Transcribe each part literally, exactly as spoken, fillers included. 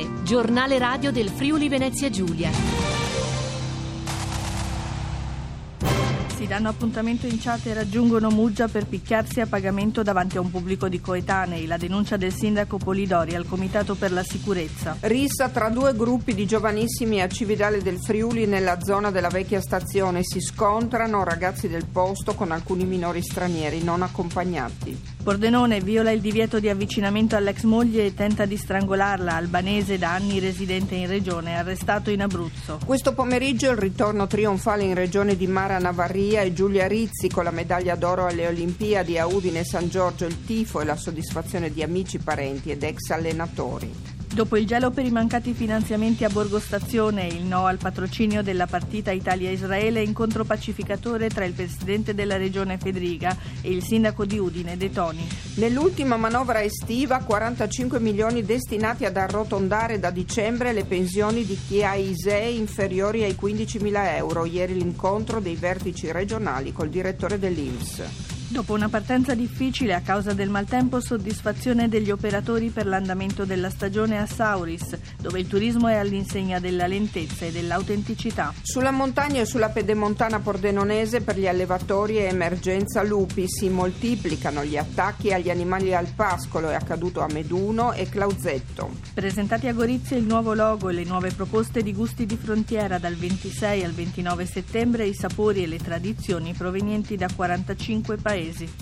è Giornale Radio del Friuli Venezia Giulia. Si danno appuntamento in chat e raggiungono Muggia per picchiarsi a pagamento davanti a un pubblico di coetanei. La denuncia del sindaco Polidori al Comitato per la Sicurezza. Rissa tra due gruppi di giovanissimi a Cividale del Friuli nella zona della vecchia stazione. Si scontrano ragazzi del posto con alcuni minori stranieri non accompagnati. Pordenone viola il divieto di avvicinamento all'ex moglie e tenta di strangolarla. Albanese, da anni residente in regione, arrestato in Abruzzo. Questo pomeriggio il ritorno trionfale in regione di Mara Navarria e Giulia Rizzi con la medaglia d'oro alle Olimpiadi a Udine e San Giorgio, il tifo e la soddisfazione di amici, parenti ed ex allenatori. Dopo il gelo per i mancati finanziamenti a Borgo Stazione e il no al patrocinio della partita Italia-Israele, incontro pacificatore tra il presidente della regione Fedriga e il sindaco di Udine De Toni. Nell'ultima manovra estiva quarantacinque milioni destinati ad arrotondare da dicembre le pensioni di chi ha I S E E inferiori ai quindicimila euro. Ieri l'incontro dei vertici regionali col direttore dell'I N P S. Dopo una partenza difficile a causa del maltempo, soddisfazione degli operatori per l'andamento della stagione a Sauris, dove il turismo è all'insegna della lentezza e dell'autenticità. Sulla montagna e sulla pedemontana pordenonese per gli allevatori è emergenza lupi. Si moltiplicano gli attacchi agli animali al pascolo, è accaduto a Meduno e Clausetto. Presentati a Gorizia il nuovo logo e le nuove proposte di gusti di frontiera dal ventisei al ventinove settembre, i sapori e le tradizioni provenienti da quarantacinque paesi.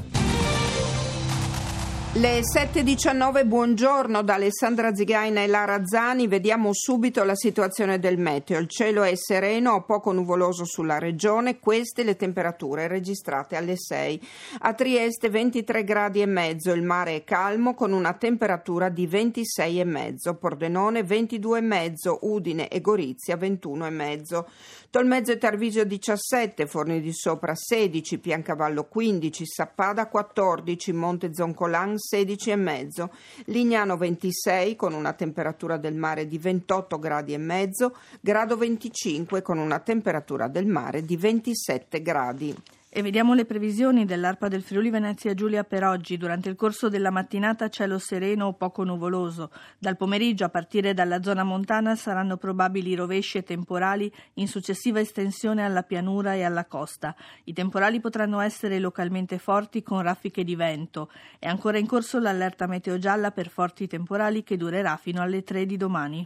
Le sette e diciannove, buongiorno da Alessandra Zigaina e Lara Zani. Vediamo subito la situazione del meteo. Il cielo è sereno o poco nuvoloso sulla regione, queste le temperature registrate alle sei. A Trieste ventitré gradi e mezzo, il mare è calmo con una temperatura di ventisei e mezzo, Pordenone ventidue e mezzo, Udine e Gorizia ventuno e mezzo. Tolmezzo e Tarvisio diciassette, Forni di Sopra sedici, Piancavallo quindici, Sappada quattordici, Monte Zoncolan sedici e mezzo, Lignano ventisei con una temperatura del mare di ventotto gradi e mezzo, Grado venticinque con una temperatura del mare di ventisette gradi. E vediamo le previsioni dell'ARPA del Friuli Venezia Giulia per oggi. Durante il corso della mattinata cielo sereno o poco nuvoloso. Dal pomeriggio, a partire dalla zona montana, saranno probabili rovesci e temporali in successiva estensione alla pianura e alla costa. I temporali potranno essere localmente forti con raffiche di vento. È ancora in corso l'allerta meteo gialla per forti temporali che durerà fino alle tre di domani.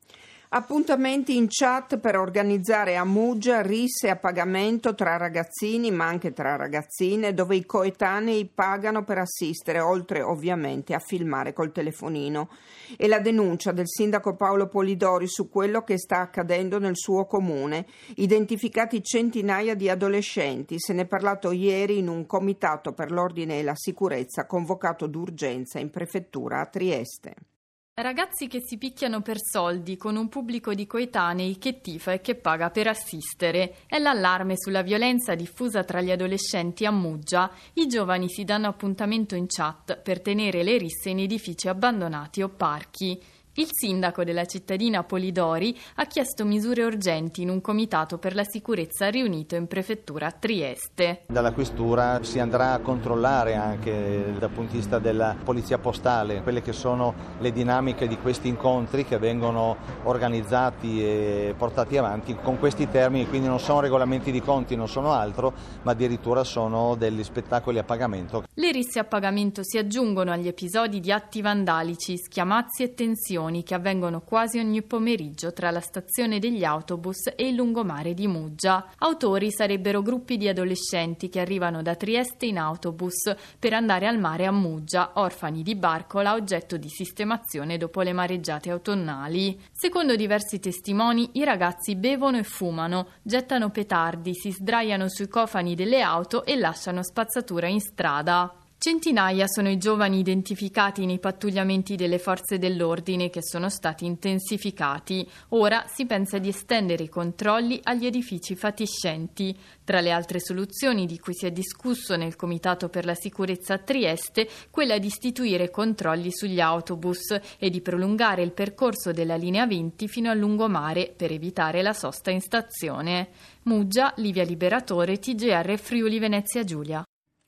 Appuntamenti in chat per organizzare a Muggia risse a pagamento tra ragazzini ma anche tra ragazzine, dove i coetanei pagano per assistere, oltre ovviamente a filmare col telefonino. E la denuncia del sindaco Paolo Polidori su quello che sta accadendo nel suo comune. Identificati centinaia di adolescenti, se ne è parlato ieri in un comitato per l'ordine e la sicurezza convocato d'urgenza in prefettura a Trieste. Ragazzi che si picchiano per soldi con un pubblico di coetanei che tifa e che paga per assistere. È l'allarme sulla violenza diffusa tra gli adolescenti a Muggia. I giovani si danno appuntamento in chat per tenere le risse in edifici abbandonati o parchi. Il sindaco della cittadina Polidori ha chiesto misure urgenti in un comitato per la sicurezza riunito in prefettura a Trieste. Dalla questura si andrà a controllare anche dal punto di vista della polizia postale quelle che sono le dinamiche di questi incontri che vengono organizzati e portati avanti con questi termini, quindi non sono regolamenti di conti, non sono altro, ma addirittura sono degli spettacoli a pagamento. Le risse a pagamento si aggiungono agli episodi di atti vandalici, schiamazzi e tensioni che avvengono quasi ogni pomeriggio tra la stazione degli autobus e il lungomare di Muggia. Autori sarebbero gruppi di adolescenti che arrivano da Trieste in autobus per andare al mare a Muggia, orfani di barcola, oggetto di sistemazione dopo le mareggiate autunnali. Secondo diversi testimoni, i ragazzi bevono e fumano, gettano petardi, si sdraiano sui cofani delle auto e lasciano spazzatura in strada. Centinaia sono i giovani identificati nei pattugliamenti delle forze dell'ordine che sono stati intensificati. Ora si pensa di estendere i controlli agli edifici fatiscenti. Tra le altre soluzioni di cui si è discusso nel Comitato per la Sicurezza a Trieste, quella di istituire controlli sugli autobus e di prolungare il percorso della linea venti fino al lungomare per evitare la sosta in stazione. Muggia, Livia Liberatore, T G R Friuli Venezia Giulia.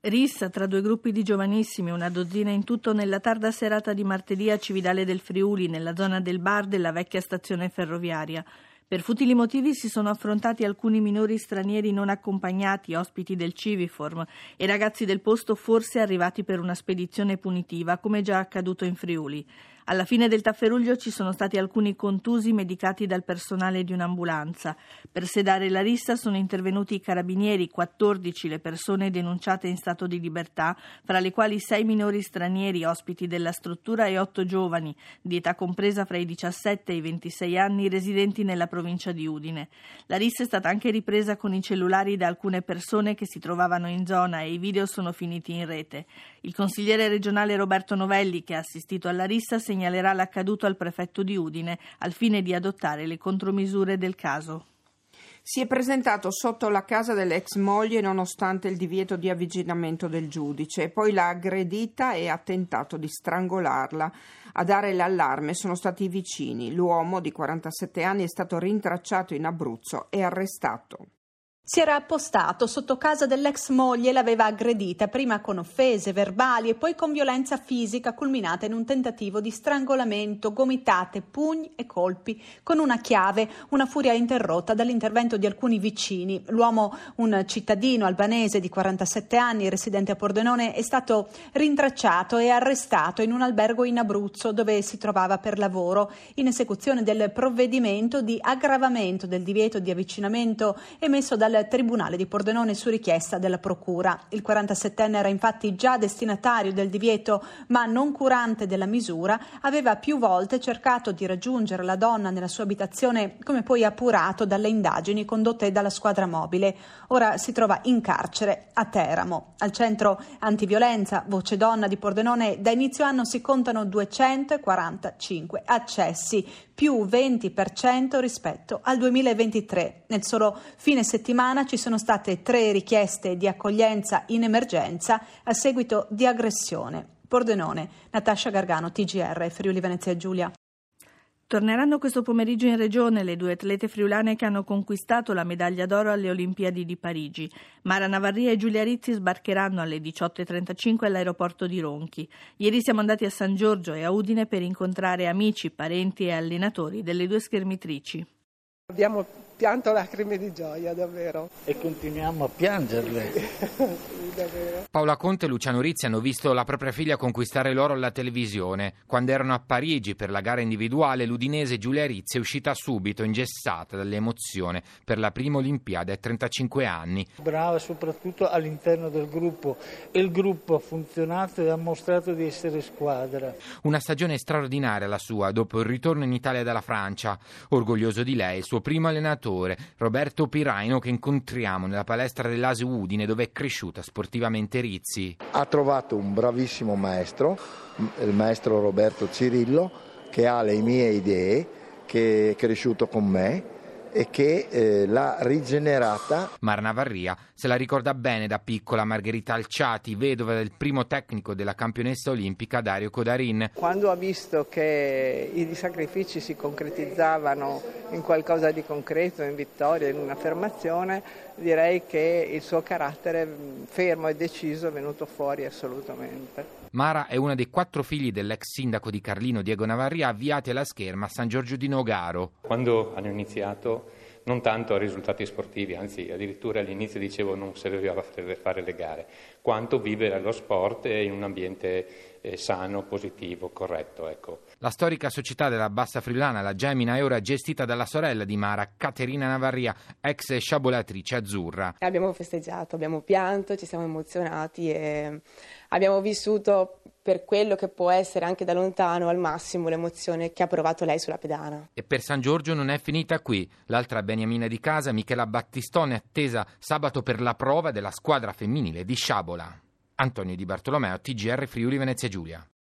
Rissa tra due gruppi di giovanissimi, una dozzina in tutto, nella tarda serata di martedì a Cividale del Friuli, nella zona del bar della vecchia stazione ferroviaria. Per futili motivi si sono affrontati alcuni minori stranieri non accompagnati, ospiti del Civiform, e ragazzi del posto forse arrivati per una spedizione punitiva, come già accaduto in Friuli. Alla fine del tafferuglio ci sono stati alcuni contusi medicati dal personale di un'ambulanza. Per sedare la rissa sono intervenuti i carabinieri, quattordici le persone denunciate in stato di libertà, fra le quali sei minori stranieri ospiti della struttura e otto giovani, di età compresa fra i diciassette e i ventisei anni, residenti nella provincia di Udine. La rissa è stata anche ripresa con i cellulari da alcune persone che si trovavano in zona e i video sono finiti in rete. Il consigliere regionale Roberto Novelli, che ha assistito alla rissa, segnalerà l'accaduto al prefetto di Udine al fine di adottare le contromisure del caso. Si è presentato sotto la casa dell'ex moglie nonostante il divieto di avvicinamento del giudice, poi l'ha aggredita e ha tentato di strangolarla. A dare l'allarme sono stati i vicini. L'uomo di quarantasette anni è stato rintracciato in Abruzzo e arrestato. Si era appostato sotto casa dell'ex moglie e l'aveva aggredita, prima con offese verbali e poi con violenza fisica, culminata in un tentativo di strangolamento, gomitate, pugni e colpi con una chiave, una furia interrotta dall'intervento di alcuni vicini. L'uomo, un cittadino albanese di quarantasette anni, residente a Pordenone, è stato rintracciato e arrestato in un albergo in Abruzzo dove si trovava per lavoro, in esecuzione del provvedimento di aggravamento del divieto di avvicinamento emesso dal Tribunale di Pordenone su richiesta della Procura. Il quarantasettenne era infatti già destinatario del divieto, ma non curante della misura, aveva più volte cercato di raggiungere la donna nella sua abitazione, come poi appurato dalle indagini condotte dalla squadra mobile. Ora si trova in carcere a Teramo. Al centro antiviolenza Voce Donna di Pordenone da inizio anno si contano duecentoquarantacinque accessi, più venti per cento rispetto al duemilaventitré. Nel solo fine settimana ci sono state tre richieste di accoglienza in emergenza a seguito di aggressione. Pordenone, Natascia Gargano, T G R, Friuli Venezia Giulia. Torneranno questo pomeriggio in regione le due atlete friulane che hanno conquistato la medaglia d'oro alle Olimpiadi di Parigi. Mara Navarria e Giulia Rizzi sbarcheranno alle diciotto e trentacinque all'aeroporto di Ronchi. Ieri siamo andati a San Giorgio e a Udine per incontrare amici, parenti e allenatori delle due schermitrici. Abbiamo pianto lacrime di gioia, davvero. E continuiamo a piangerle. Sì, davvero. Paola Conte e Luciano Rizzi hanno visto la propria figlia conquistare l'oro alla televisione. Quando erano a Parigi per la gara individuale, l'udinese Giulia Rizzi è uscita subito, ingessata dall'emozione per la prima Olimpiade a trentacinque anni. Brava soprattutto all'interno del gruppo. E il gruppo ha funzionato e ha mostrato di essere squadra. Una stagione straordinaria la sua, dopo il ritorno in Italia dalla Francia. Orgoglioso di lei, il suo primo allenatore, Roberto Piraino, che incontriamo nella palestra dell'A S U Udine, dove è cresciuta sportivamente Rizzi. Ha trovato un bravissimo maestro, il maestro Roberto Cirillo, che ha le mie idee, che è cresciuto con me e che eh, l'ha rigenerata. Mara Navarria se la ricorda bene da piccola. Margherita Alciati, vedova del primo tecnico della campionessa olimpica Dario Codarin. Quando ha visto che i sacrifici si concretizzavano in qualcosa di concreto, in vittoria, in un'affermazione, direi che il suo carattere fermo e deciso è venuto fuori assolutamente. Mara è una dei quattro figli dell'ex sindaco di Carlino, Diego Navarria, avviati alla scherma a San Giorgio di Nogaro. Quando hanno iniziato, non tanto a risultati sportivi, anzi addirittura all'inizio dicevo non serviva fare le gare, quanto vivere lo sport in un ambiente eh, sano, positivo, corretto. Ecco. La storica società della Bassa Friulana, la Gemina, è ora gestita dalla sorella di Mara, Caterina Navarria, ex sciabolatrice azzurra. Abbiamo festeggiato, abbiamo pianto, ci siamo emozionati e abbiamo vissuto per quello che può essere anche da lontano al massimo l'emozione che ha provato lei sulla pedana. E per San Giorgio non è finita qui. L'altra beniamina di casa, Michela Battistone, è attesa sabato per la prova della squadra femminile di sciabola. Antonio Di Bartolomeo, T G R Friuli Venezia Giulia.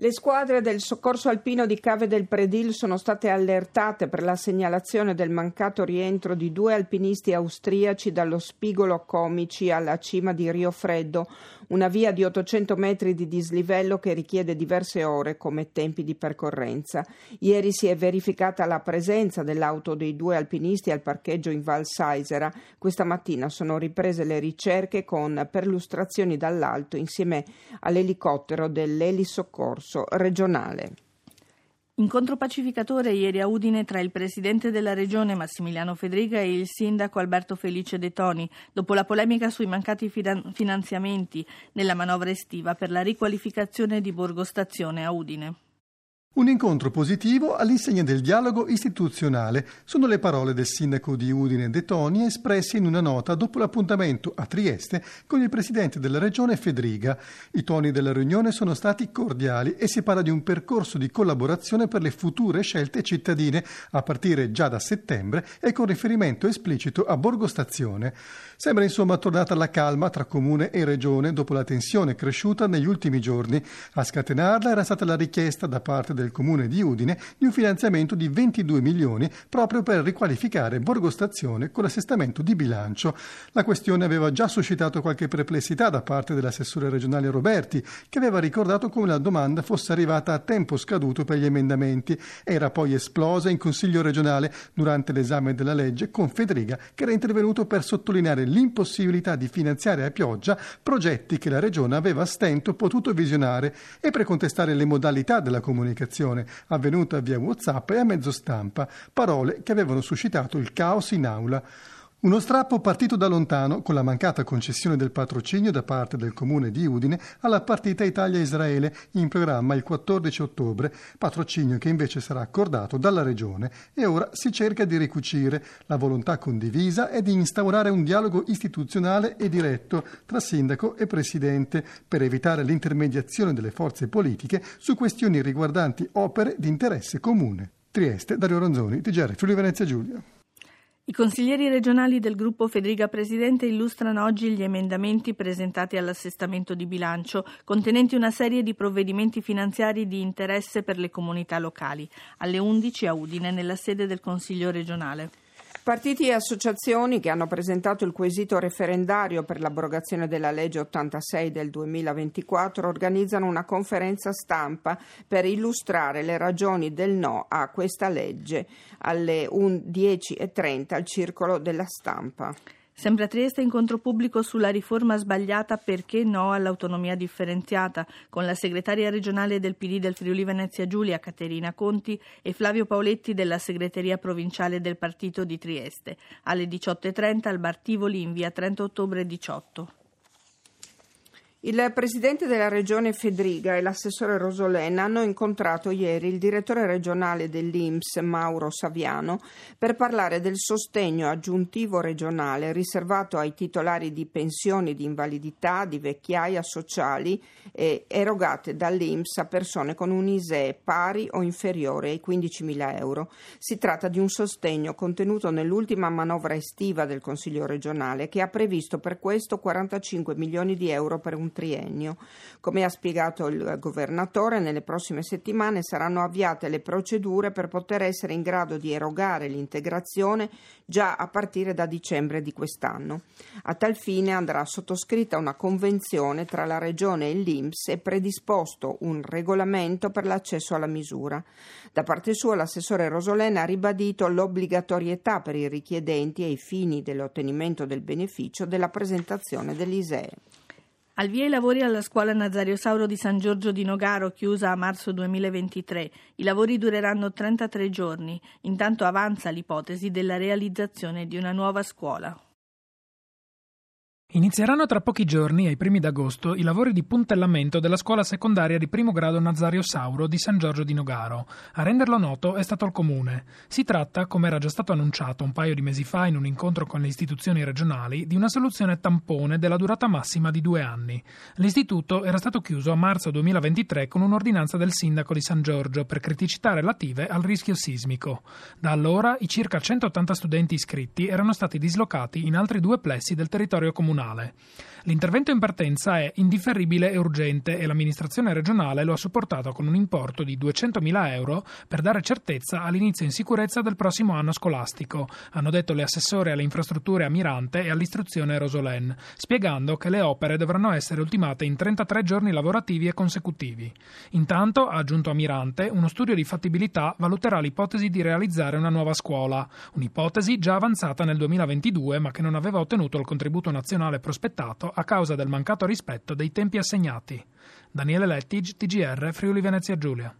Le squadre del soccorso alpino di Cave del Predil sono state allertate per la segnalazione del mancato rientro di due alpinisti austriaci dallo spigolo Comici alla cima di Rio Freddo, una via di ottocento metri di dislivello che richiede diverse ore come tempi di percorrenza. Ieri si è verificata la presenza dell'auto dei due alpinisti al parcheggio in Val Saisera. Questa mattina sono riprese le ricerche con perlustrazioni dall'alto insieme all'elicottero dell'elisoccorso regionale. Incontro pacificatore ieri a Udine tra il presidente della regione Massimiliano Fedriga e il sindaco Alberto Felice De Toni, dopo la polemica sui mancati finanziamenti nella manovra estiva per la riqualificazione di Borgo Stazione a Udine. Un incontro positivo all'insegna del dialogo istituzionale, sono le parole del sindaco di Udine De Toni espresse in una nota dopo l'appuntamento a Trieste con il presidente della regione Fedriga. I toni della riunione sono stati cordiali e si parla di un percorso di collaborazione per le future scelte cittadine a partire già da settembre e con riferimento esplicito a Borgo Stazione. Sembra insomma tornata la calma tra comune e regione dopo la tensione cresciuta negli ultimi giorni. A scatenarla era stata la richiesta da parte del del comune di Udine di un finanziamento di ventidue milioni proprio per riqualificare Borgo Stazione con l'assestamento di bilancio. La questione aveva già suscitato qualche perplessità da parte dell'assessore regionale Roberti, che aveva ricordato come la domanda fosse arrivata a tempo scaduto per gli emendamenti. Era poi esplosa in Consiglio regionale durante l'esame della legge con Fedriga, che era intervenuto per sottolineare l'impossibilità di finanziare a pioggia progetti che la regione aveva a stento potuto visionare e per contestare le modalità della comunicazione avvenuta via WhatsApp e a mezzo stampa, parole che avevano suscitato il caos in aula. Uno strappo partito da lontano con la mancata concessione del patrocinio da parte del comune di Udine alla partita Italia-Israele in programma il quattordici ottobre, patrocinio che invece sarà accordato dalla regione, e ora si cerca di ricucire. La volontà condivisa è di instaurare un dialogo istituzionale e diretto tra sindaco e presidente per evitare l'intermediazione delle forze politiche su questioni riguardanti opere di interesse comune. Trieste, Dario Ronzoni, T G R Friuli Venezia Giulia. I consiglieri regionali del gruppo Fedriga Presidente illustrano oggi gli emendamenti presentati all'assestamento di bilancio, contenenti una serie di provvedimenti finanziari di interesse per le comunità locali. Alle undici a Udine, nella sede del Consiglio regionale. Partiti e associazioni che hanno presentato il quesito referendario per l'abrogazione della legge ottantasei del duemilaventiquattro organizzano una conferenza stampa per illustrare le ragioni del no a questa legge alle dieci e trenta al Circolo della Stampa. Sempre a Trieste incontro pubblico sulla riforma sbagliata perché no all'autonomia differenziata, con la segretaria regionale del P D del Friuli Venezia Giulia, Caterina Conti, e Flavio Paoletti della segreteria provinciale del partito di Trieste, alle diciotto e trenta al Bar Tivoli in via trenta ottobre diciotto. Il presidente della regione Fedriga e l'assessore Rosolena hanno incontrato ieri il direttore regionale dell'I N P S Mauro Saviano per parlare del sostegno aggiuntivo regionale riservato ai titolari di pensioni di invalidità, di vecchiaia sociali e erogate dall'I N P S a persone con un I S E E pari o inferiore ai quindicimila euro. Si tratta di un sostegno contenuto nell'ultima manovra estiva del Consiglio regionale che ha previsto per questo quarantacinque milioni di euro per un triennio. Come ha spiegato il governatore, nelle prossime settimane saranno avviate le procedure per poter essere in grado di erogare l'integrazione già a partire da dicembre di quest'anno. A tal fine andrà sottoscritta una convenzione tra la Regione e l'I N P S e predisposto un regolamento per l'accesso alla misura. Da parte sua l'assessore Rosolena ha ribadito l'obbligatorietà per i richiedenti ai fini dell'ottenimento del beneficio della presentazione dell'I S E E. Al via i lavori alla scuola Nazario Sauro di San Giorgio di Nogaro, chiusa a marzo duemilaventitré. I lavori dureranno trentatré giorni. Intanto avanza l'ipotesi della realizzazione di una nuova scuola. Inizieranno tra pochi giorni, ai primi d'agosto, i lavori di puntellamento della scuola secondaria di primo grado Nazario Sauro di San Giorgio di Nogaro. A renderlo noto è stato il Comune. Si tratta, come era già stato annunciato un paio di mesi fa in un incontro con le istituzioni regionali, di una soluzione tampone della durata massima di due anni. L'istituto era stato chiuso a marzo duemilaventitré con un'ordinanza del sindaco di San Giorgio per criticità relative al rischio sismico. Da allora i circa centottanta studenti iscritti erano stati dislocati in altri due plessi del territorio comunale. comunale. L'intervento in partenza è indifferibile e urgente e l'amministrazione regionale lo ha supportato con un importo di duecentomila euro per dare certezza all'inizio in sicurezza del prossimo anno scolastico, hanno detto le assessore alle infrastrutture a Mirante e all'istruzione Rosolén, spiegando che le opere dovranno essere ultimate in trentatré giorni lavorativi e consecutivi. Intanto, ha aggiunto a Mirante, uno studio di fattibilità valuterà l'ipotesi di realizzare una nuova scuola, un'ipotesi già avanzata nel duemilaventidue ma che non aveva ottenuto il contributo nazionale prospettato a causa del mancato rispetto dei tempi assegnati. Daniele Lettig, T G R, Friuli Venezia Giulia.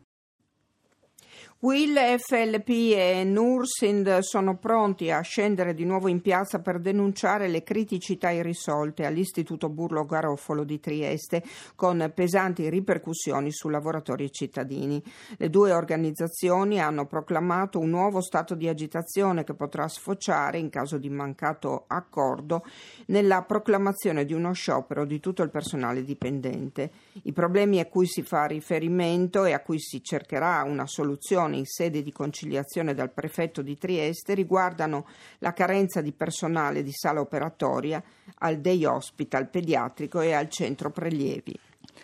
U I L, F L P e Nursind sono pronti a scendere di nuovo in piazza per denunciare le criticità irrisolte all'Istituto Burlo Garofalo di Trieste, con pesanti ripercussioni su lavoratori e cittadini. Le due organizzazioni hanno proclamato un nuovo stato di agitazione che potrà sfociare, in caso di mancato accordo, nella proclamazione di uno sciopero di tutto il personale dipendente. I problemi a cui si fa riferimento e a cui si cercherà una soluzione in sede di conciliazione dal prefetto di Trieste riguardano la carenza di personale di sala operatoria al day hospital pediatrico e al centro prelievi.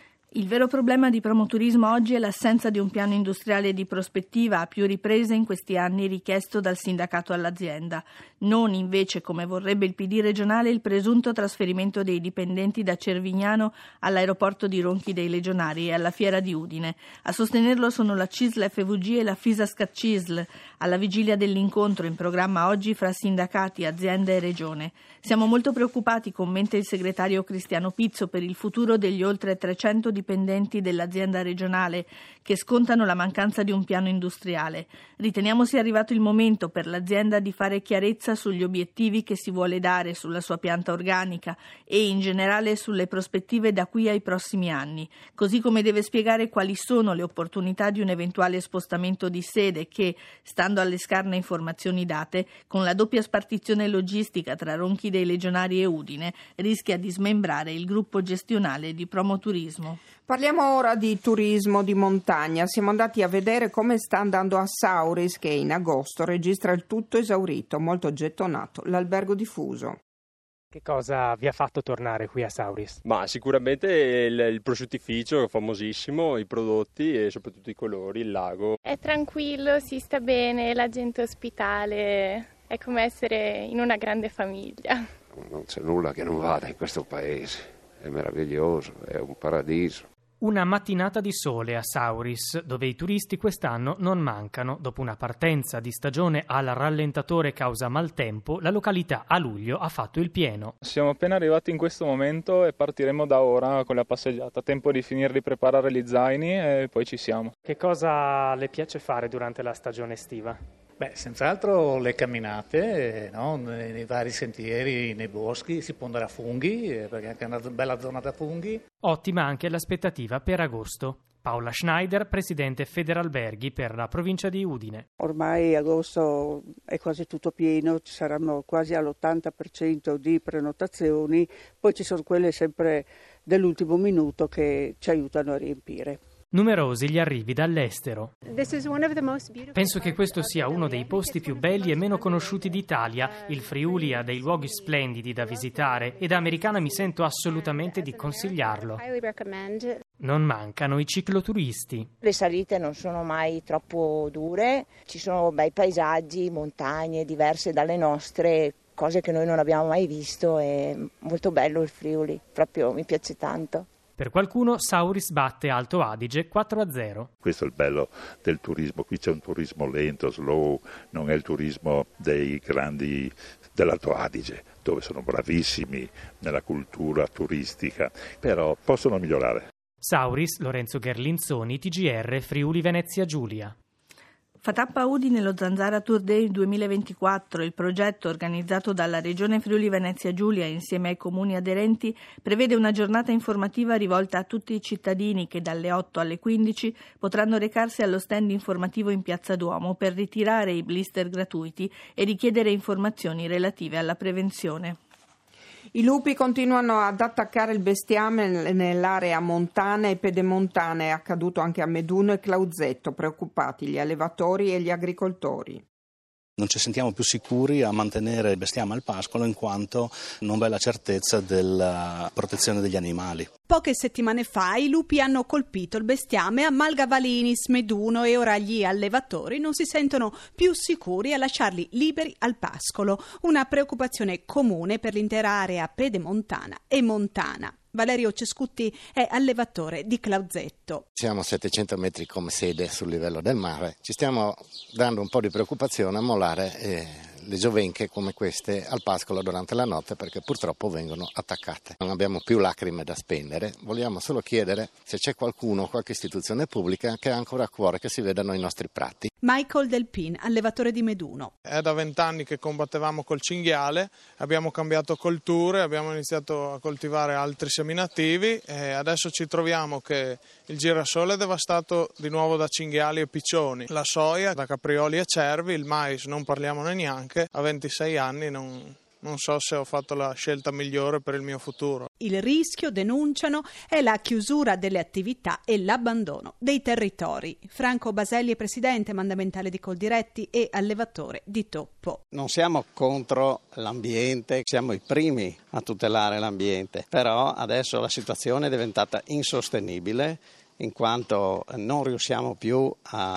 Il vero problema di Promoturismo oggi è l'assenza di un piano industriale di prospettiva a più riprese in questi anni richiesto dal sindacato all'azienda, non invece, come vorrebbe il P D regionale, il presunto trasferimento dei dipendenti da Cervignano all'aeroporto di Ronchi dei Legionari e alla fiera di Udine. A sostenerlo sono la C I S L F V G e la Fisascat C I S L, alla vigilia dell'incontro in programma oggi fra sindacati, azienda e regione. Siamo molto preoccupati, commenta il segretario Cristiano Pizzo, per il futuro degli oltre trecento dipendenti dell'azienda regionale che scontano la mancanza di un piano industriale. Riteniamo sia arrivato il momento per l'azienda di fare chiarezza sugli obiettivi che si vuole dare, sulla sua pianta organica e in generale sulle prospettive da qui ai prossimi anni, così come deve spiegare quali sono le opportunità di un eventuale spostamento di sede che, stando alle scarne informazioni date, con la doppia spartizione logistica tra Ronchi dei Legionari e Udine, rischia di smembrare il gruppo gestionale di Promoturismo. Parliamo ora di turismo di montagna. Siamo andati a vedere come sta andando a Sauris, che in agosto registra il tutto esaurito, molto gettonato, l'albergo diffuso. Che cosa vi ha fatto tornare qui a Sauris? Ma sicuramente il, il prosciuttificio famosissimo, i prodotti e soprattutto i colori, il lago. È tranquillo, si sta bene, la gente ospitale, è come essere in una grande famiglia. Non c'è nulla che non vada in questo paese, è meraviglioso, è un paradiso. Una mattinata di sole a Sauris, dove i turisti quest'anno non mancano. Dopo una partenza di stagione al rallentatore causa maltempo, la località a luglio ha fatto il pieno. Siamo appena arrivati in questo momento e partiremo da ora con la passeggiata. Tempo di finire di preparare gli zaini e poi ci siamo. Che cosa le piace fare durante la stagione estiva? Beh, senz'altro le camminate, no? nei, nei vari sentieri, nei boschi, si può andare a funghi, perché è anche una bella zona da funghi. Ottima anche l'aspettativa per agosto. Paola Schneider, presidente Federalberghi per la provincia di Udine. Ormai agosto è quasi tutto pieno, ci saranno quasi all'ottanta per cento di prenotazioni, poi ci sono quelle sempre dell'ultimo minuto che ci aiutano a riempire. Numerosi gli arrivi dall'estero. Penso che questo sia uno dei posti più belli e meno conosciuti d'Italia. Il Friuli ha dei luoghi splendidi da visitare e da americana mi sento assolutamente di consigliarlo. Non mancano i cicloturisti. Le salite non sono mai troppo dure, ci sono bei paesaggi, montagne diverse dalle nostre, cose che noi non abbiamo mai visto, è molto bello il Friuli, proprio mi piace tanto. Per qualcuno Sauris batte Alto Adige quattro a zero. Questo è il bello del turismo, qui c'è un turismo lento, slow, non è il turismo dei grandi dell'Alto Adige, dove sono bravissimi nella cultura turistica, però possono migliorare. Sauris, Lorenzo Gherlinzoni, T G R, Friuli Venezia Giulia. Fa tappa Udine lo Zanzara Tour Day duemilaventiquattro. Il progetto, organizzato dalla Regione Friuli Venezia Giulia insieme ai comuni aderenti, prevede una giornata informativa rivolta a tutti i cittadini che dalle otto alle quindici potranno recarsi allo stand informativo in Piazza Duomo per ritirare i blister gratuiti e richiedere informazioni relative alla prevenzione. I lupi continuano ad attaccare il bestiame nell'area montana e pedemontana, è accaduto anche a Meduno e Clauzetto, preoccupati gli allevatori e gli agricoltori. Non ci sentiamo più sicuri a mantenere il bestiame al pascolo in quanto non v'è la certezza della protezione degli animali. Poche settimane fa i lupi hanno colpito il bestiame a Malgavalinis Meduno e ora gli allevatori non si sentono più sicuri a lasciarli liberi al pascolo, una preoccupazione comune per l'intera area pedemontana e montana. Valerio Cescutti è allevatore di Clauzetto. Siamo a settecento metri come sede sul livello del mare. Ci stiamo dando un po' di preoccupazione a mollare eh, le giovenche come queste al pascolo durante la notte perché purtroppo vengono attaccate. Non abbiamo più lacrime da spendere, vogliamo solo chiedere se c'è qualcuno, qualche istituzione pubblica che ha ancora a cuore che si vedano i nostri prati. Michael Delpin, allevatore di Meduno. È da vent'anni che combattevamo col cinghiale, abbiamo cambiato colture, abbiamo iniziato a coltivare altri seminativi e adesso ci troviamo che il girasole è devastato di nuovo da cinghiali e piccioni, la soia da caprioli e cervi, il mais non parliamone neanche, a ventisei anni non... Non so se ho fatto la scelta migliore per il mio futuro. Il rischio, denunciano, è la chiusura delle attività e l'abbandono dei territori. Franco Baselli è presidente mandamentale di Coldiretti e allevatore di Toppo. Non siamo contro l'ambiente, siamo i primi a tutelare l'ambiente, però adesso la situazione è diventata insostenibile in quanto non riusciamo più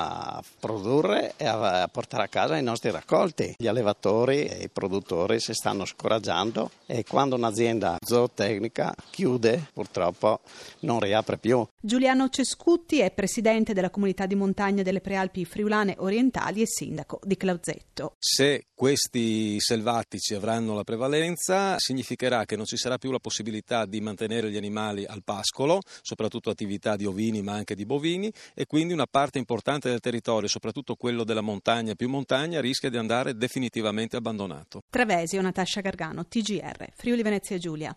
a produrre e a portare a casa i nostri raccolti. Gli allevatori e i produttori si stanno scoraggiando e quando un'azienda zootecnica chiude, purtroppo non riapre più. Giuliano Cescutti è presidente della comunità di montagna delle Prealpi Friulane Orientali e sindaco di Clauzetto. Se questi selvatici avranno la prevalenza, significherà che non ci sarà più la possibilità di mantenere gli animali al pascolo, soprattutto attività di ovini ma anche di bovini, e quindi una parte importante del territorio, soprattutto quello della montagna più montagna, rischia di andare definitivamente abbandonato. Travesio, Natascia Gargano, T G R, Friuli Venezia Giulia.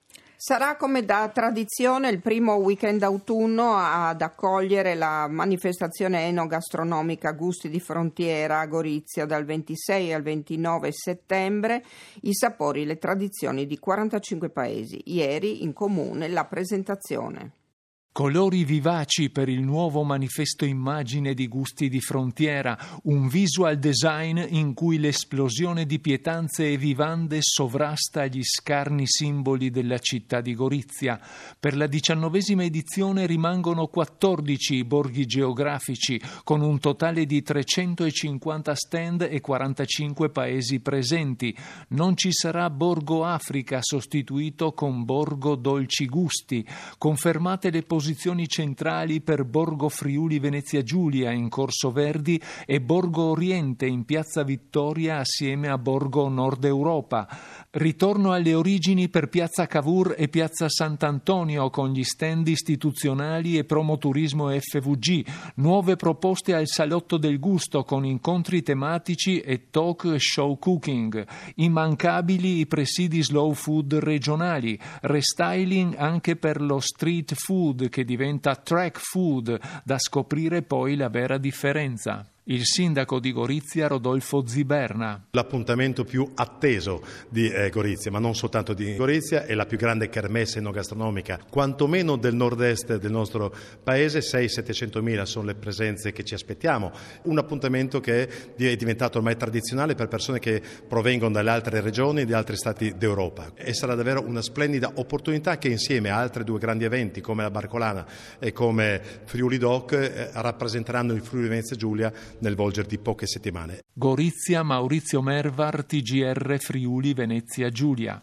Sarà come da tradizione il primo weekend d'autunno ad accogliere la manifestazione enogastronomica Gusti di Frontiera a Gorizia dal ventisei al ventinove settembre, i sapori e le tradizioni di quarantacinque paesi. Ieri in comune la presentazione. Colori vivaci per il nuovo manifesto immagine di Gusti di Frontiera, un visual design in cui l'esplosione di pietanze e vivande sovrasta gli scarni simboli della città di Gorizia. Per la diciannovesima edizione rimangono quattordici i borghi geografici, con un totale di trecentocinquanta stand e quarantacinque paesi presenti. Non ci sarà Borgo Africa sostituito con Borgo Dolci Gusti. Confermate le posizioni posizioni centrali per Borgo Friuli Venezia Giulia in Corso Verdi e Borgo Oriente in Piazza Vittoria assieme a Borgo Nord Europa. Ritorno alle origini per Piazza Cavour e Piazza Sant'Antonio con gli stand istituzionali e Promoturismo F V G. Nuove proposte al Salotto del Gusto con incontri tematici e talk show cooking. Immancabili i presidi slow food regionali. Restyling anche per lo street food che diventa track food, da scoprire poi la vera differenza. Il sindaco di Gorizia Rodolfo Ziberna. L'appuntamento più atteso di eh, Gorizia, ma non soltanto di Gorizia, è la più grande kermesse enogastronomica, quantomeno del nord-est del nostro paese. sei settecentomila sono le presenze che ci aspettiamo. Un appuntamento che è diventato ormai tradizionale per persone che provengono dalle altre regioni e di altri stati d'Europa. E sarà davvero una splendida opportunità che insieme a altri due grandi eventi come la Barcolana e come Friuli Doc eh, rappresenteranno il Friuli Venezia Giulia nel volgere di poche settimane. Gorizia, Maurizio Mervar, T G R Friuli Venezia Giulia.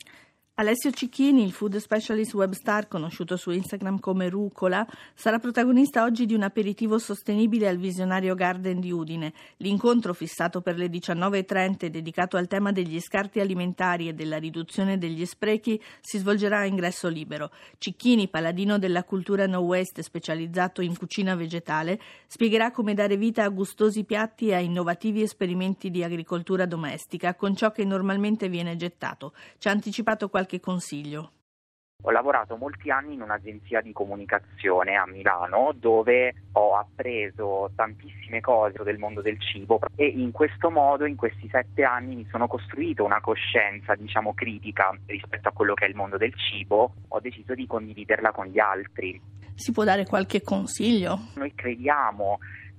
Alessio Cicchini, il food specialist web star conosciuto su Instagram come Rucola, sarà protagonista oggi di un aperitivo sostenibile al Visionario Garden di Udine. L'incontro, fissato per le diciannove e trenta e dedicato al tema degli scarti alimentari e della riduzione degli sprechi, si svolgerà a ingresso libero. Cicchini, paladino della cultura no waste specializzato in cucina vegetale, spiegherà come dare vita a gustosi piatti e a innovativi esperimenti di agricoltura domestica con ciò che normalmente viene gettato. Ci ha anticipato qualche consiglio. Ho lavorato molti anni in un'agenzia di comunicazione a Milano dove ho appreso tantissime cose del mondo del cibo e in questo modo, in questi sette anni, mi sono costruito una coscienza, diciamo, critica rispetto a quello che è il mondo del cibo. Ho deciso di condividerla con gli altri. Si può dare qualche consiglio? Noi crediamo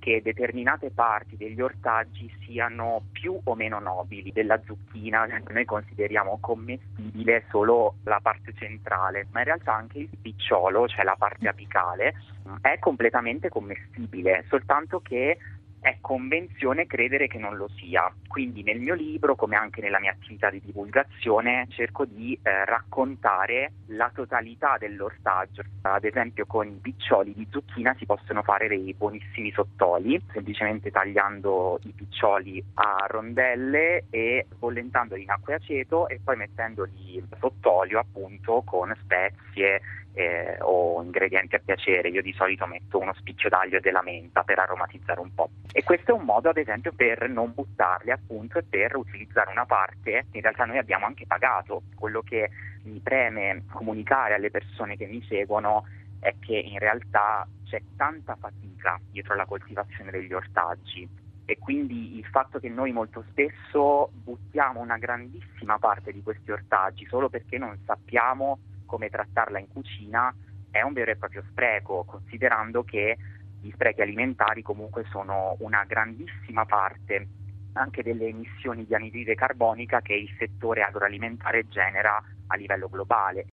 che determinate parti degli ortaggi siano più o meno nobili. Della zucchina noi consideriamo commestibile solo la parte centrale, ma in realtà anche il picciolo, cioè la parte apicale, è completamente commestibile, soltanto che è convenzione credere che non lo sia. Quindi nel mio libro, come anche nella mia attività di divulgazione, cerco di eh, raccontare la totalità dell'ortaggio. Ad esempio con i piccioli di zucchina si possono fare dei buonissimi sottoli, semplicemente tagliando i piccioli a rondelle e bollentandoli in acqua e aceto e poi mettendoli sott'olio, appunto, con spezie Eh, o ingredienti a piacere. Io di solito metto uno spicchio d'aglio e della menta per aromatizzare un po', e questo è un modo ad esempio per non buttarli, appunto, e per utilizzare una parte. In realtà noi abbiamo anche pagato. Quello che mi preme comunicare alle persone che mi seguono è che in realtà c'è tanta fatica dietro la coltivazione degli ortaggi, e quindi il fatto che noi molto spesso buttiamo una grandissima parte di questi ortaggi solo perché non sappiamo come trattarla in cucina è un vero e proprio spreco, considerando che gli sprechi alimentari comunque sono una grandissima parte anche delle emissioni di anidride carbonica che il settore agroalimentare genera a livello globale.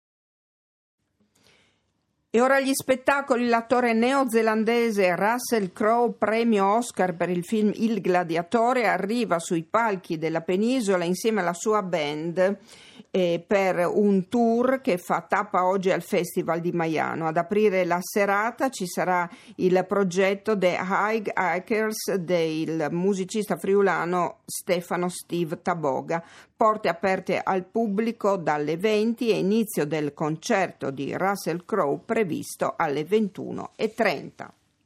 E ora gli spettacoli. L'attore neozelandese Russell Crowe, premio Oscar per il film Il Gladiatore, arriva sui palchi della penisola insieme alla sua band eh, per un tour che fa tappa oggi al Festival di Maiano. Ad aprire la serata ci sarà il progetto The Hitchhikers del musicista friulano Stefano Steve Taboga. Porte aperte al pubblico dalle venti e inizio del concerto di Russell Crowe previsto alle ventuno e trenta.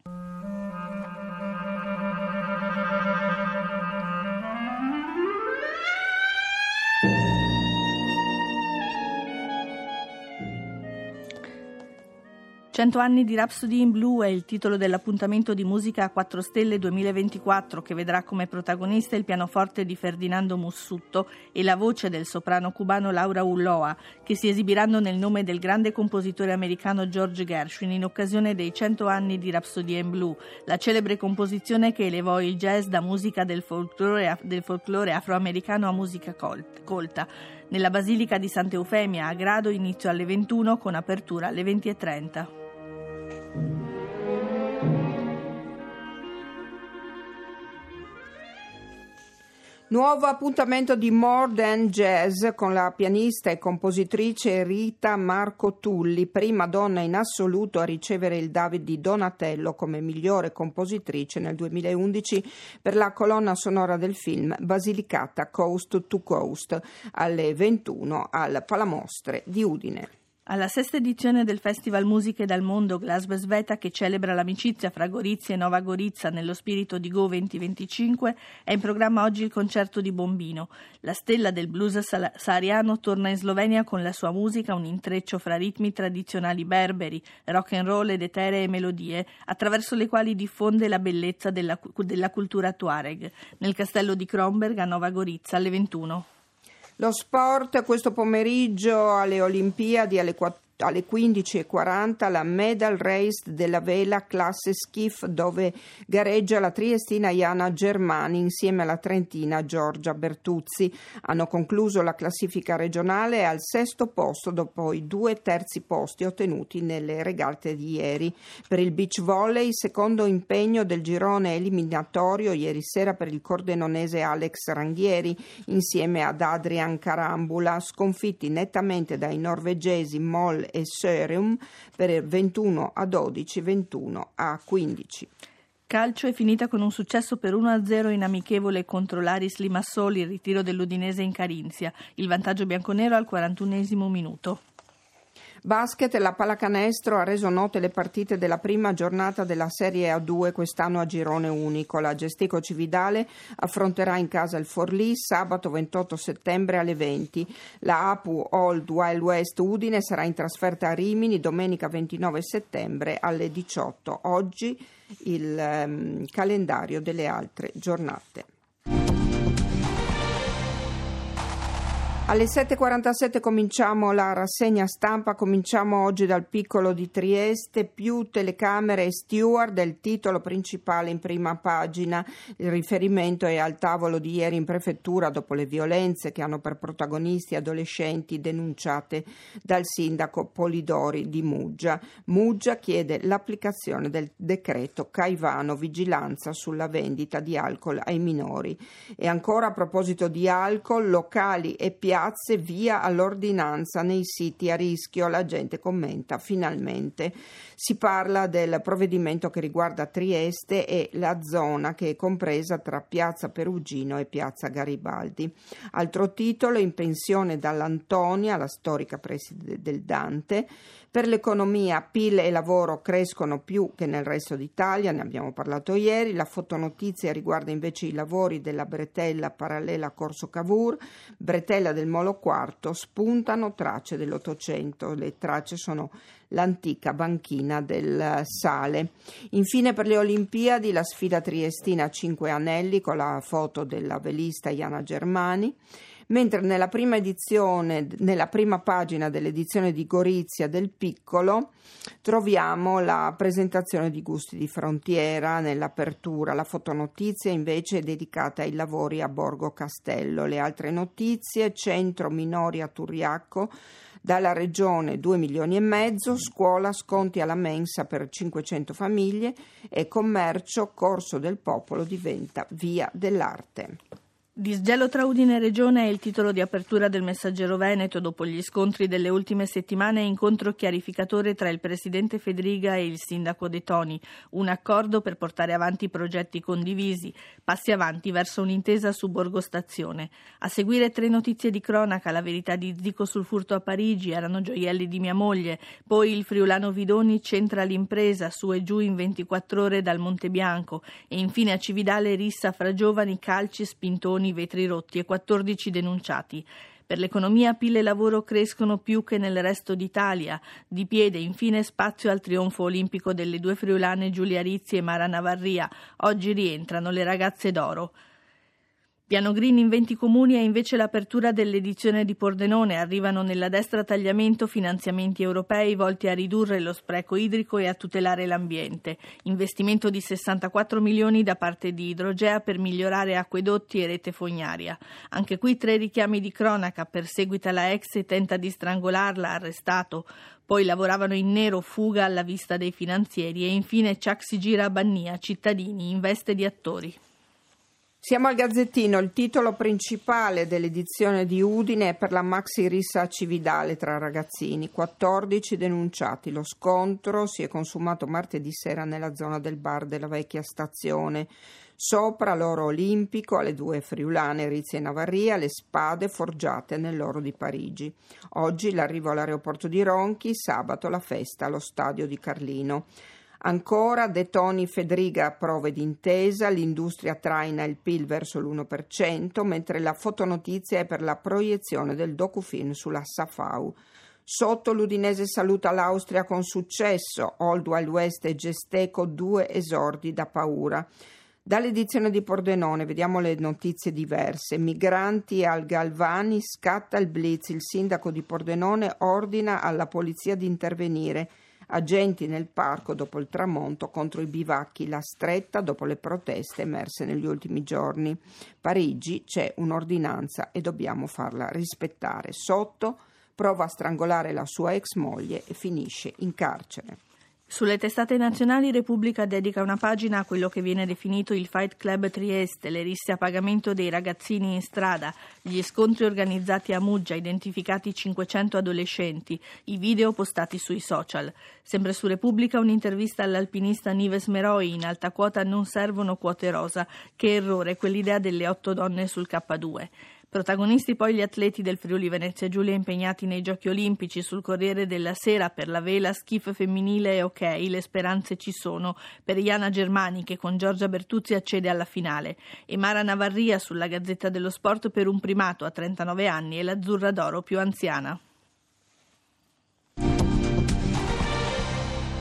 Cento anni di Rhapsody in Blue è il titolo dell'appuntamento di Musica a quattro Stelle duemilaventiquattro, che vedrà come protagonista il pianoforte di Ferdinando Mussutto e la voce del soprano cubano Laura Ulloa, che si esibiranno nel nome del grande compositore americano George Gershwin in occasione dei cento anni di Rhapsody in Blue, la celebre composizione che elevò il jazz da musica del folklore, del folklore afroamericano a musica colta. Nella Basilica di Santa Eufemia a Grado, inizio alle ventuno con apertura alle venti e trenta. Nuovo appuntamento di More Than Jazz con la pianista e compositrice Rita Marco Tulli, prima donna in assoluto a ricevere il David di Donatello come migliore compositrice nel duemilaundici per la colonna sonora del film Basilicata Coast to Coast, alle ventuno al Palamostre di Udine. Alla sesta edizione del Festival Musiche dal Mondo Glasbesveta, che celebra l'amicizia fra Gorizia e Nova Gorica nello spirito di Go duemilaventicinque, è in programma oggi il concerto di Bombino. La stella del blues sahariano torna in Slovenia con la sua musica, un intreccio fra ritmi tradizionali berberi, rock and roll ed eteree melodie, attraverso le quali diffonde la bellezza della, della cultura tuareg. Nel castello di Kronberg a Nova Gorica alle ventuno. Lo sport questo pomeriggio alle Olimpiadi alle quattro. Alle quindici e quaranta la medal race della vela classe skiff, dove gareggia la triestina Jana Germani insieme alla trentina Giorgia Bertuzzi. Hanno concluso la classifica regionale al sesto posto dopo i due terzi posti ottenuti nelle regate di ieri. Per il beach volley, secondo impegno del girone eliminatorio ieri sera per il cordenonese Alex Ranghieri insieme ad Adrian Carambula, sconfitti nettamente dai norvegesi Moll e Sørum per ventuno a dodici, ventuno a quindici. Calcio è finita con un successo per uno a zero in amichevole contro l'Aris Limassol, il ritiro dell'Udinese in Carinzia. Il vantaggio bianconero al quarantunesimo minuto. Basket, la pallacanestro ha reso note le partite della prima giornata della Serie A due quest'anno a girone unico. La Gesteco Cividale affronterà in casa il Forlì sabato ventotto settembre alle venti. La A P U Old Wild West Udine sarà in trasferta a Rimini domenica ventinove settembre alle diciotto. Oggi il um, calendario delle altre giornate. Alle sette e quarantasette cominciamo la rassegna stampa, cominciamo oggi dal piccolo di Trieste, più telecamere e steward, è il titolo principale in prima pagina. Il riferimento è al tavolo di ieri in prefettura dopo le violenze che hanno per protagonisti adolescenti denunciate dal sindaco Polidori di Muggia. Muggia chiede l'applicazione del decreto Caivano, vigilanza sulla vendita di alcol ai minori. E ancora a proposito di alcol, locali e piazze Piazze via all'ordinanza nei siti a rischio, la gente commenta finalmente. Si parla del provvedimento che riguarda Trieste e la zona che è compresa tra Piazza Perugino e Piazza Garibaldi. Altro titolo, in pensione dall'Antonia, la storica preside del Dante. Per l'economia P I L e lavoro crescono più che nel resto d'Italia, ne abbiamo parlato ieri. La fotonotizia riguarda invece i lavori della bretella parallela a Corso Cavour, bretella del Molo Quarto, spuntano tracce dell'Ottocento, le tracce sono l'antica banchina del Sale. Infine per le Olimpiadi la sfida triestina a cinque anelli con la foto della velista Iana Germani. Mentre nella prima edizione, nella prima pagina dell'edizione di Gorizia del Piccolo troviamo la presentazione di Gusti di Frontiera nell'apertura. La fotonotizia invece è dedicata ai lavori a Borgo Castello. Le altre notizie: centro minori a Turiacco, dalla regione due milioni e mezzo, scuola, sconti alla mensa per cinquecento famiglie e commercio, Corso del Popolo diventa via dell'arte. Disgelo tra Udine e Regione è il titolo di apertura del Messaggero Veneto dopo gli scontri delle ultime settimane. Incontro chiarificatore tra il presidente Fedriga e il sindaco De Toni, un accordo per portare avanti progetti condivisi, passi avanti verso un'intesa su Borgo Stazione. A seguire tre notizie di cronaca: la verità di Zico sul furto a Parigi, erano gioielli di mia moglie, poi il friulano Vidoni centra l'impresa, su e giù in ventiquattro ore dal Monte Bianco, e infine a Cividale rissa fra giovani, calci, spintoni, vetri rotti e quattordici denunciati. Per l'economia P I L e lavoro crescono più che nel resto d'Italia. Di piede infine spazio al trionfo olimpico delle due friulane Giulia Rizzi e Mara Navarria. Oggi rientrano le ragazze d'oro. Piano green in venti comuni è invece l'apertura dell'edizione di Pordenone. Arrivano nella destra tagliamento finanziamenti europei volti a ridurre lo spreco idrico e a tutelare l'ambiente. Investimento di sessantaquattro milioni da parte di Idrogea per migliorare acquedotti e rete fognaria. Anche qui tre richiami di cronaca: perseguita la ex e tenta di strangolarla, arrestato. Poi lavoravano in nero, fuga alla vista dei finanzieri, e infine Ciac si gira a Bannia, cittadini in veste di attori. Siamo al Gazzettino. Il titolo principale dell'edizione di Udine è per la maxi rissa a Cividale tra ragazzini, quattordici denunciati. Lo scontro si è consumato martedì sera nella zona del bar della vecchia stazione. Sopra l'oro olimpico alle due friulane Rizzi e Navarria, le spade forgiate nell'oro di Parigi. Oggi l'arrivo all'aeroporto di Ronchi, sabato la festa allo stadio di Carlino. Ancora De Toni Fedriga prove d'intesa, l'industria traina il P I L verso l'uno per cento, mentre la fotonotizia è per la proiezione del docufilm sulla Safau. Sotto l'Udinese saluta l'Austria con successo, Old Wild West e Gesteco due esordi da paura. Dall'edizione di Pordenone vediamo le notizie diverse. Migranti al Galvani, scatta il blitz, il sindaco di Pordenone ordina alla polizia di intervenire. Agenti nel parco dopo il tramonto contro i bivacchi, la stretta dopo le proteste emerse negli ultimi giorni. Parigi, c'è un'ordinanza e dobbiamo farla rispettare. Sotto, prova a strangolare la sua ex moglie e finisce in carcere. Sulle testate nazionali Repubblica dedica una pagina a quello che viene definito il Fight Club Trieste, le risse a pagamento dei ragazzini in strada, gli scontri organizzati a Muggia, identificati cinquecento adolescenti, i video postati sui social. Sempre su Repubblica un'intervista all'alpinista Nives Meroi: in alta quota non servono quote rosa, che errore quell'idea delle otto donne sul K due. Protagonisti poi gli atleti del Friuli Venezia Giulia impegnati nei Giochi Olimpici. Sul Corriere della Sera per la vela, skiff femminile e ok, le speranze ci sono per Iana Germani che con Giorgia Bertuzzi accede alla finale, e Mara Navarria sulla Gazzetta dello Sport per un primato a trentanove anni e l'azzurra d'oro più anziana.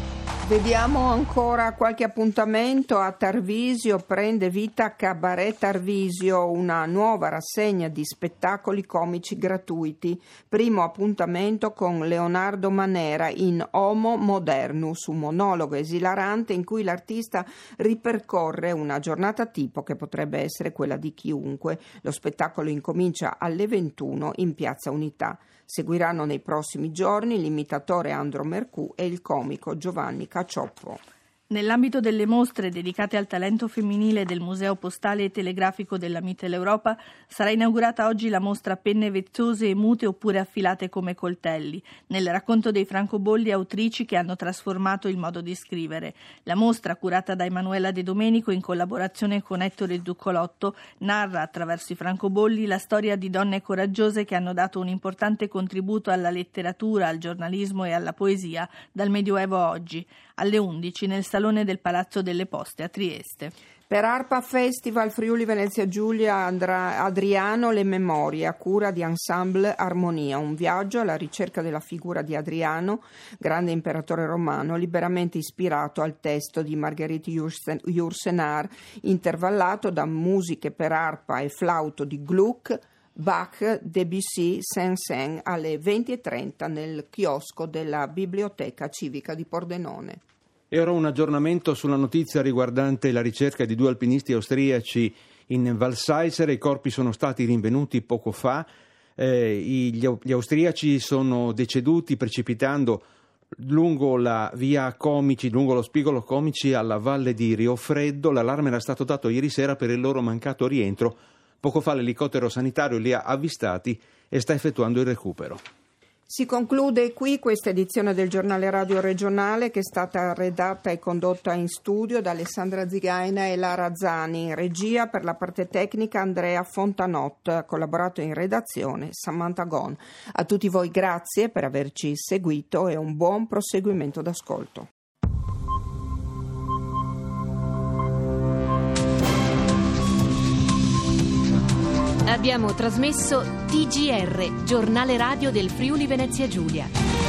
Vediamo ancora qualche appuntamento. A Tarvisio prende vita Cabaret Tarvisio, una nuova rassegna di spettacoli comici gratuiti. Primo appuntamento con Leonardo Manera in Homo Modernus, un monologo esilarante in cui l'artista ripercorre una giornata tipo che potrebbe essere quella di chiunque. Lo spettacolo incomincia alle ventuno in Piazza Unità. Seguiranno nei prossimi giorni l'imitatore Andro Mercù e il comico Giovanni Cacioppo. Nell'ambito delle mostre dedicate al talento femminile del Museo Postale e Telegrafico della Mitteleuropa sarà inaugurata oggi la mostra Penne vezzose e mute oppure affilate come coltelli, nel racconto dei francobolli autrici che hanno trasformato il modo di scrivere. La mostra, curata da Emanuela De Domenico in collaborazione con Ettore Zuccolotto, narra attraverso i francobolli la storia di donne coraggiose che hanno dato un importante contributo alla letteratura, al giornalismo e alla poesia dal Medioevo a oggi. Alle undici nel Salone del Palazzo delle Poste a Trieste. Per ARPA Festival Friuli Venezia Giulia andrà Adriano Le Memorie, a cura di Ensemble Armonia, un viaggio alla ricerca della figura di Adriano, grande imperatore romano, liberamente ispirato al testo di Marguerite Yourcenar, intervallato da musiche per arpa e flauto di Gluck, Bach, Debussy, Saint-Saëns alle venti e trenta nel chiosco della Biblioteca Civica di Pordenone. E ora un aggiornamento sulla notizia riguardante la ricerca di due alpinisti austriaci in Val Saisere. I corpi sono stati rinvenuti poco fa. Eh, gli, gli austriaci sono deceduti precipitando lungo la via Comici, lungo lo spigolo Comici alla valle di Riofreddo. L'allarme era stato dato ieri sera per il loro mancato rientro. Poco fa l'elicottero sanitario li ha avvistati e sta effettuando il recupero. Si conclude qui questa edizione del giornale radio regionale, che è stata redatta e condotta in studio da Alessandra Zigaina e Lara Zani. Regia per la parte tecnica Andrea Fontanot, ha collaborato in redazione Samantha Gon. A tutti voi grazie per averci seguito e un buon proseguimento d'ascolto. Abbiamo trasmesso T G R, giornale radio del Friuli Venezia Giulia.